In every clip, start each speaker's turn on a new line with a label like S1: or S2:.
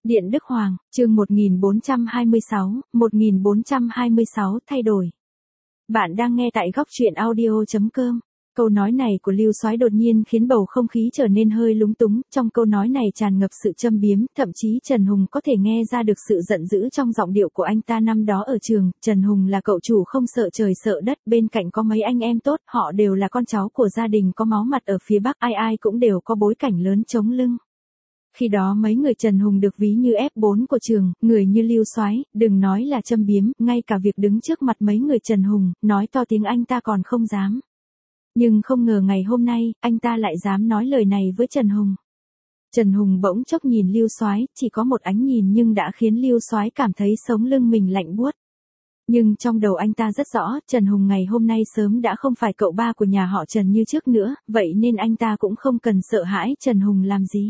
S1: Điện Đức Hoàng, chương 1426 thay đổi. Bạn đang nghe tại góc truyện audio.com. Câu nói này của Lưu Soái đột nhiên khiến bầu không khí trở nên hơi lúng túng, trong câu nói này tràn ngập sự châm biếm, thậm chí Trần Hùng có thể nghe ra được sự giận dữ trong giọng điệu của anh ta năm đó ở trường. Trần Hùng là cậu chủ không sợ trời sợ đất, bên cạnh có mấy anh em tốt, họ đều là con cháu của gia đình có máu mặt ở phía Bắc, ai ai cũng đều có bối cảnh lớn chống lưng. Khi đó mấy người Trần Hùng được ví như F4 của trường, người như Lưu Soái, đừng nói là châm biếm, ngay cả việc đứng trước mặt mấy người Trần Hùng, nói to tiếng anh ta còn không dám. Nhưng không ngờ ngày hôm nay, anh ta lại dám nói lời này với Trần Hùng. Trần Hùng bỗng chốc nhìn Lưu Soái, chỉ có một ánh nhìn nhưng đã khiến Lưu Soái cảm thấy sống lưng mình lạnh buốt. Nhưng trong đầu anh ta rất rõ, Trần Hùng ngày hôm nay sớm đã không phải cậu ba của nhà họ Trần như trước nữa, vậy nên anh ta cũng không cần sợ hãi Trần Hùng làm gì.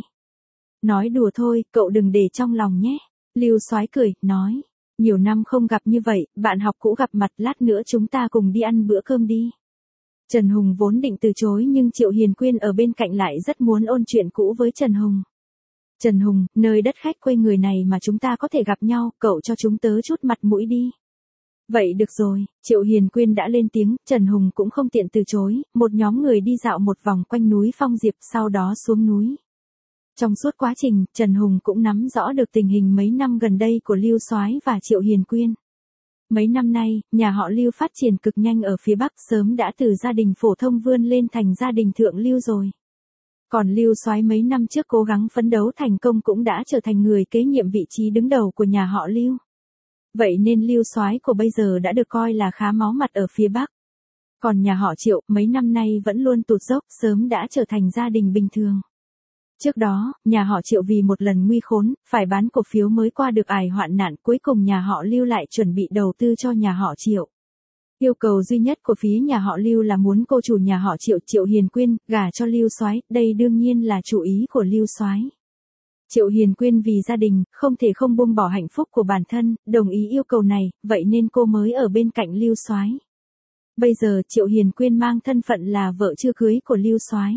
S1: Nói đùa thôi, cậu đừng để trong lòng nhé. Lưu Soái cười, nói. Nhiều năm không gặp như vậy, bạn học cũ gặp mặt, lát nữa chúng ta cùng đi ăn bữa cơm đi. Trần Hùng vốn định từ chối nhưng Triệu Hiền Quyên ở bên cạnh lại rất muốn ôn chuyện cũ với Trần Hùng. Trần Hùng, nơi đất khách quê người này mà chúng ta có thể gặp nhau, cậu cho chúng tớ chút mặt mũi đi. Vậy được rồi, Triệu Hiền Quyên đã lên tiếng, Trần Hùng cũng không tiện từ chối, một nhóm người đi dạo một vòng quanh núi Phong Diệp, sau đó xuống núi. Trong suốt quá trình, Trần Hùng cũng nắm rõ được tình hình mấy năm gần đây của Lưu Soái và Triệu Hiền Quyên. Mấy năm nay, nhà họ Lưu phát triển cực nhanh ở phía Bắc, sớm đã từ gia đình phổ thông vươn lên thành gia đình thượng lưu rồi. Còn Lưu Soái mấy năm trước cố gắng phấn đấu thành công cũng đã trở thành người kế nhiệm vị trí đứng đầu của nhà họ Lưu. Vậy nên Lưu Soái của bây giờ đã được coi là khá máu mặt ở phía Bắc. Còn nhà họ Triệu mấy năm nay vẫn luôn tụt dốc, sớm đã trở thành gia đình bình thường. Trước đó, nhà họ Triệu vì một lần nguy khốn, phải bán cổ phiếu mới qua được ải hoạn nạn, cuối cùng nhà họ Lưu lại chuẩn bị đầu tư cho nhà họ Triệu. Yêu cầu duy nhất của phía nhà họ Lưu là muốn cô chủ nhà họ Triệu, Triệu Hiền Quyên, gả cho Lưu Soái, đây đương nhiên là chủ ý của Lưu Soái. Triệu Hiền Quyên vì gia đình, không thể không buông bỏ hạnh phúc của bản thân, đồng ý yêu cầu này, vậy nên cô mới ở bên cạnh Lưu Soái. Bây giờ Triệu Hiền Quyên mang thân phận là vợ chưa cưới của Lưu Soái.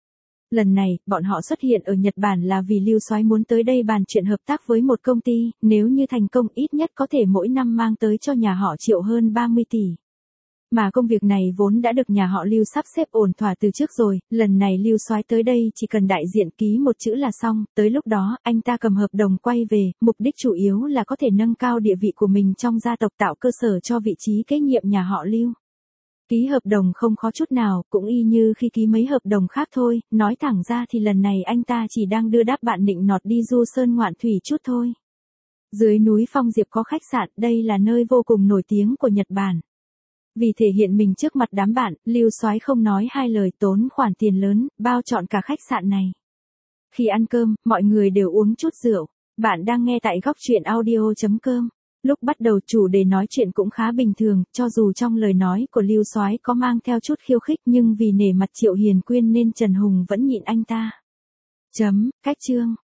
S1: Lần này, bọn họ xuất hiện ở Nhật Bản là vì Lưu Soái muốn tới đây bàn chuyện hợp tác với một công ty, nếu như thành công ít nhất có thể mỗi năm mang tới cho nhà họ Triệu hơn 30 tỷ. Mà công việc này vốn đã được nhà họ Lưu sắp xếp ổn thỏa từ trước rồi, lần này Lưu Soái tới đây chỉ cần đại diện ký một chữ là xong, tới lúc đó, anh ta cầm hợp đồng quay về, mục đích chủ yếu là có thể nâng cao địa vị của mình trong gia tộc, tạo cơ sở cho vị trí kế nhiệm nhà họ Lưu. Ký hợp đồng không khó chút nào, cũng y như khi ký mấy hợp đồng khác thôi, nói thẳng ra thì lần này anh ta chỉ đang đưa đáp bạn nịnh nọt đi du sơn ngoạn thủy chút thôi. Dưới núi Phong Diệp có khách sạn, đây là nơi vô cùng nổi tiếng của Nhật Bản. Vì thể hiện mình trước mặt đám bạn, Lưu Soái không nói hai lời, tốn khoản tiền lớn, bao trọn cả khách sạn này. Khi ăn cơm, mọi người đều uống chút rượu. Bạn đang nghe tại góc truyện audio.com. Lúc bắt đầu chủ đề nói chuyện cũng khá bình thường, cho dù trong lời nói của Lưu Soái có mang theo chút khiêu khích nhưng vì nể mặt Triệu Hiền Quyên nên Trần Hùng vẫn nhịn anh ta. Cách chương.